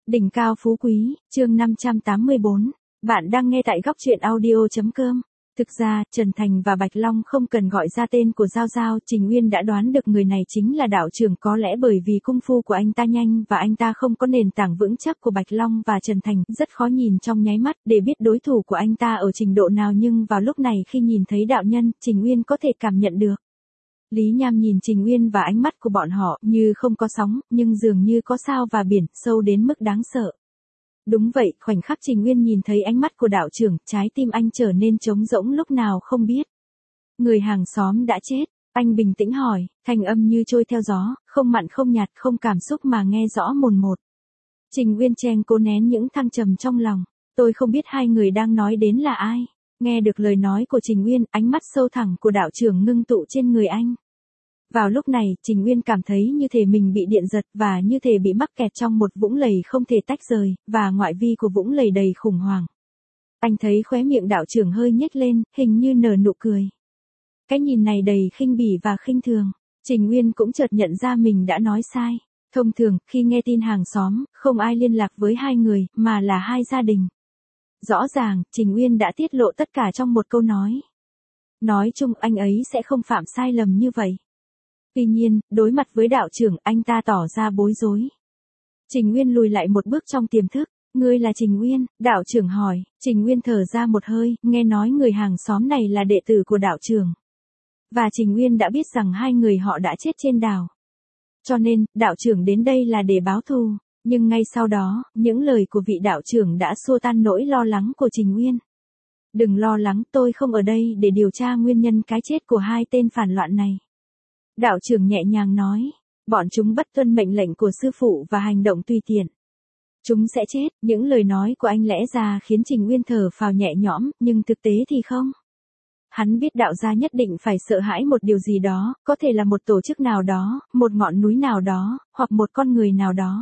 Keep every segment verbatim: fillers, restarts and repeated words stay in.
Đỉnh cao phú quý, chương năm trăm tám mươi bốn. Bạn đang nghe tại góc truyện audio chấm com. Thực ra, Trần Thành và Bạch Long không cần gọi ra tên của Giao Giao, Trình Uyên đã đoán được người này chính là đạo trưởng, có lẽ bởi vì cung phu của anh ta nhanh và anh ta không có nền tảng vững chắc của Bạch Long và Trần Thành, rất khó nhìn trong nháy mắt để biết đối thủ của anh ta ở trình độ nào, nhưng vào lúc này khi nhìn thấy đạo nhân, Trình Uyên có thể cảm nhận được. Lý Nham nhìn Trình Uyên và ánh mắt của bọn họ như không có sóng, nhưng dường như có sao và biển, sâu đến mức đáng sợ. Đúng vậy, khoảnh khắc Trình Uyên nhìn thấy ánh mắt của đạo trưởng, trái tim anh trở nên trống rỗng lúc nào không biết. Người hàng xóm đã chết, anh bình tĩnh hỏi, thanh âm như trôi theo gió, không mặn không nhạt, không cảm xúc mà nghe rõ mồn một. Trình Uyên chen cố nén những thăng trầm trong lòng, tôi không biết hai người đang nói đến là ai. Nghe được lời nói của Trình Uyên, ánh mắt sâu thẳm của đạo trưởng ngưng tụ trên người anh. Vào lúc này, Trình Uyên cảm thấy như thể mình bị điện giật và như thể bị mắc kẹt trong một vũng lầy không thể tách rời, và ngoại vi của vũng lầy đầy khủng hoảng. Anh thấy khóe miệng đạo trưởng hơi nhếch lên, hình như nở nụ cười. Cái nhìn này đầy khinh bỉ và khinh thường. Trình Uyên cũng chợt nhận ra mình đã nói sai. Thông thường, khi nghe tin hàng xóm, không ai liên lạc với hai người, mà là hai gia đình. Rõ ràng, Trình Uyên đã tiết lộ tất cả trong một câu nói. Nói chung anh ấy sẽ không phạm sai lầm như vậy. Tuy nhiên, đối mặt với đạo trưởng, anh ta tỏ ra bối rối. Trình Uyên lùi lại một bước trong tiềm thức. Ngươi là Trình Uyên? Đạo trưởng hỏi. Trình Uyên thở ra một hơi, nghe nói người hàng xóm này là đệ tử của đạo trưởng. Và Trình Uyên đã biết rằng hai người họ đã chết trên đảo. Cho nên, đạo trưởng đến đây là để báo thù. Nhưng ngay sau đó, những lời của vị đạo trưởng đã xua tan nỗi lo lắng của Trình Uyên. Đừng lo lắng, tôi không ở đây để điều tra nguyên nhân cái chết của hai tên phản loạn này. Đạo trưởng nhẹ nhàng nói, bọn chúng bất tuân mệnh lệnh của sư phụ và hành động tùy tiện. Chúng sẽ chết. Những lời nói của anh lẽ ra khiến Trình Uyên thở phào nhẹ nhõm, nhưng thực tế thì không. Hắn biết đạo gia nhất định phải sợ hãi một điều gì đó, có thể là một tổ chức nào đó, một ngọn núi nào đó, hoặc một con người nào đó.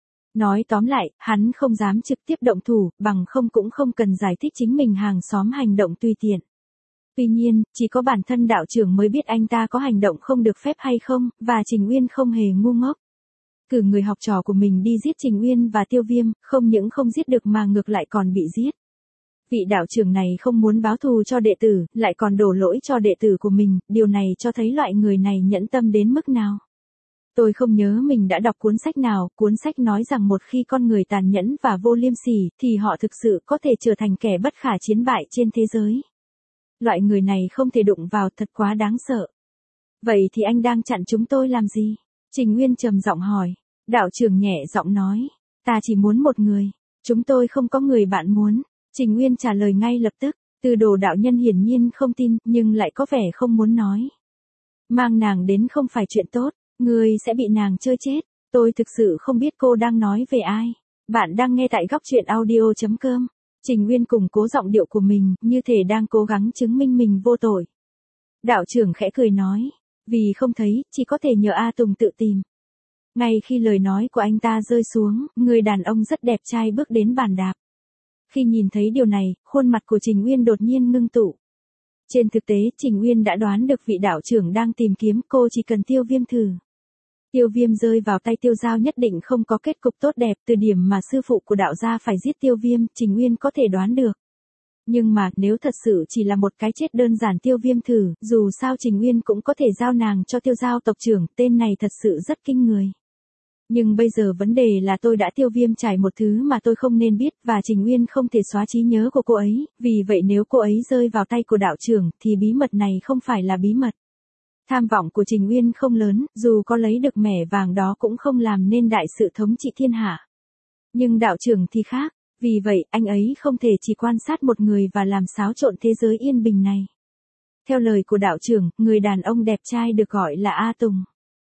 Nói tóm lại, hắn không dám trực tiếp động thủ, bằng không cũng không cần giải thích chính mình hàng xóm hành động tùy tiện. Tuy nhiên, chỉ có bản thân đạo trưởng mới biết anh ta có hành động không được phép hay không, và Trình Uyên không hề ngu ngốc. Cử người học trò của mình đi giết Trình Uyên và Tiêu Viêm, không những không giết được mà ngược lại còn bị giết. Vị đạo trưởng này không muốn báo thù cho đệ tử, lại còn đổ lỗi cho đệ tử của mình, điều này cho thấy loại người này nhẫn tâm đến mức nào. Tôi không nhớ mình đã đọc cuốn sách nào, cuốn sách nói rằng một khi con người tàn nhẫn và vô liêm sỉ, thì họ thực sự có thể trở thành kẻ bất khả chiến bại trên thế giới. Loại người này không thể đụng vào, thật quá đáng sợ. Vậy thì anh đang chặn chúng tôi làm gì? Trình Uyên trầm giọng hỏi. Đạo trưởng nhẹ giọng nói, ta chỉ muốn một người. Chúng tôi không có người bạn muốn. Trình Uyên trả lời ngay lập tức. Từ Đồ đạo nhân hiển nhiên không tin, nhưng lại có vẻ không muốn nói. Mang nàng đến không phải chuyện tốt. Ngươi sẽ bị nàng chơi chết. Tôi thực sự không biết cô đang nói về ai. Bạn đang nghe tại góc truyện audio chấm com. Trình Uyên củng cố giọng điệu của mình, như thể đang cố gắng chứng minh mình vô tội. Đạo trưởng khẽ cười nói, vì không thấy, chỉ có thể nhờ A Tùng tự tìm. Ngay khi lời nói của anh ta rơi xuống, người đàn ông rất đẹp trai bước đến bàn đạp. Khi nhìn thấy điều này, khuôn mặt của Trình Uyên đột nhiên ngưng tụ. Trên thực tế, Trình Uyên đã đoán được vị đạo trưởng đang tìm kiếm, cô chỉ cần Tiêu Viêm thử. Tiêu Viêm rơi vào tay Tiêu Giao nhất định không có kết cục tốt đẹp, từ điểm mà sư phụ của đạo gia phải giết Tiêu Viêm, Trình Uyên có thể đoán được. Nhưng mà, nếu thật sự chỉ là một cái chết đơn giản Tiêu Viêm thử, dù sao Trình Uyên cũng có thể giao nàng cho Tiêu Giao tộc trưởng, tên này thật sự rất kinh người. Nhưng bây giờ vấn đề là tôi đã Tiêu Viêm trải một thứ mà tôi không nên biết, và Trình Uyên không thể xóa trí nhớ của cô ấy, vì vậy nếu cô ấy rơi vào tay của đạo trưởng, thì bí mật này không phải là bí mật. Tham vọng của Trình Uyên không lớn, dù có lấy được mẻ vàng đó cũng không làm nên đại sự thống trị thiên hạ. Nhưng đạo trưởng thì khác, vì vậy anh ấy không thể chỉ quan sát một người và làm xáo trộn thế giới yên bình này. Theo lời của đạo trưởng, người đàn ông đẹp trai được gọi là A Tùng.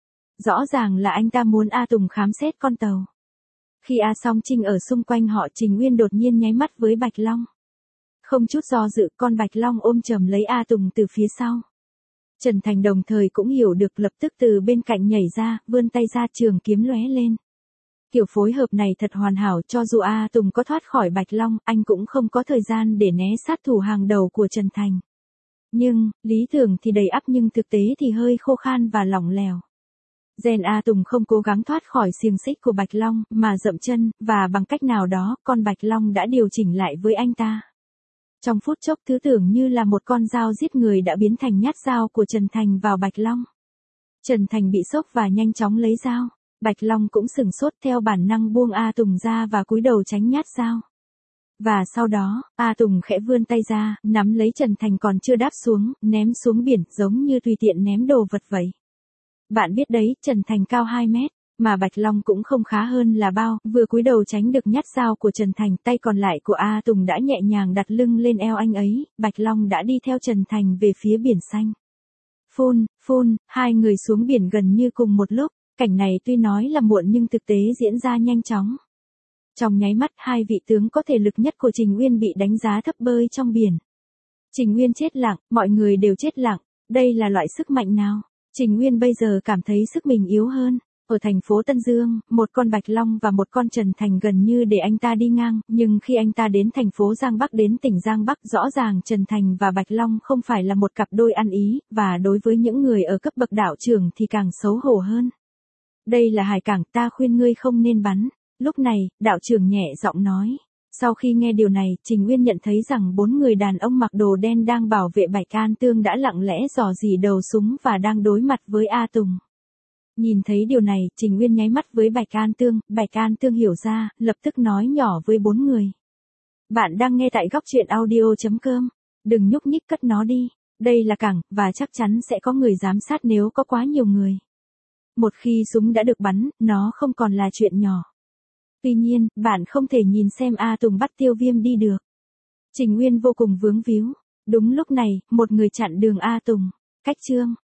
Rõ ràng là anh ta muốn A Tùng khám xét con tàu. Khi A Song Trinh ở xung quanh họ, Trình Uyên đột nhiên nháy mắt với Bạch Long. Không chút do dự, con Bạch Long ôm chầm lấy A Tùng từ phía sau. Trần Thành đồng thời cũng hiểu được, lập tức từ bên cạnh nhảy ra, vươn tay ra, trường kiếm lóe lên. Kiểu phối hợp này thật hoàn hảo, cho dù A Tùng có thoát khỏi Bạch Long, anh cũng không có thời gian để né sát thủ hàng đầu của Trần Thành. Nhưng, lý tưởng thì đầy ắp nhưng thực tế thì hơi khô khan và lỏng lẻo. Gen A Tùng không cố gắng thoát khỏi xiềng xích của Bạch Long, mà dậm chân, và bằng cách nào đó, con Bạch Long đã điều chỉnh lại với anh ta. Trong phút chốc thứ tưởng như là một con dao giết người đã biến thành nhát dao của Trần Thành vào Bạch Long. Trần Thành bị sốc và nhanh chóng lấy dao. Bạch Long cũng sửng sốt theo bản năng buông A Tùng ra và cúi đầu tránh nhát dao. Và sau đó, A Tùng khẽ vươn tay ra, nắm lấy Trần Thành còn chưa đáp xuống, ném xuống biển giống như tùy tiện ném đồ vật vậy. Bạn biết đấy, Trần Thành cao hai mét, mà Bạch Long cũng không khá hơn là bao, vừa cúi đầu tránh được nhát dao của Trần Thành, tay còn lại của A Tùng đã nhẹ nhàng đặt lưng lên eo anh ấy, Bạch Long đã đi theo Trần Thành về phía biển xanh. Phun, phun, hai người xuống biển gần như cùng một lúc, cảnh này tuy nói là muộn nhưng thực tế diễn ra nhanh chóng. Trong nháy mắt hai vị tướng có thể lực nhất của Trình Uyên bị đánh giá thấp bơi trong biển. Trình Uyên chết lặng, mọi người đều chết lặng, đây là loại sức mạnh nào? Trình Uyên bây giờ cảm thấy sức mình yếu hơn. Ở thành phố Tân Dương, một con Bạch Long và một con Trần Thành gần như để anh ta đi ngang, nhưng khi anh ta đến thành phố Giang Bắc đến tỉnh Giang Bắc rõ ràng Trần Thành và Bạch Long không phải là một cặp đôi ăn ý, và đối với những người ở cấp bậc đạo trưởng thì càng xấu hổ hơn. Đây là hải cảng, ta khuyên ngươi không nên bắn. Lúc này, đạo trưởng nhẹ giọng nói. Sau khi nghe điều này, Trình Uyên nhận thấy rằng bốn người đàn ông mặc đồ đen đang bảo vệ Bạch An Tương đã lặng lẽ dò dỉ đầu súng và đang đối mặt với A Tùng. Nhìn thấy điều này, Trình Uyên nháy mắt với Bạch An Tương, Bạch An Tương hiểu ra, lập tức nói nhỏ với bốn người. Bạn đang nghe tại góc truyện audio chấm com. Đừng nhúc nhích, cất nó đi. Đây là cảng, và chắc chắn sẽ có người giám sát nếu có quá nhiều người. Một khi súng đã được bắn, nó không còn là chuyện nhỏ. Tuy nhiên, bạn không thể nhìn xem A Tùng bắt Tiêu Viêm đi được. Trình Uyên vô cùng vướng víu. Đúng lúc này, một người chặn đường A Tùng. Cách chương.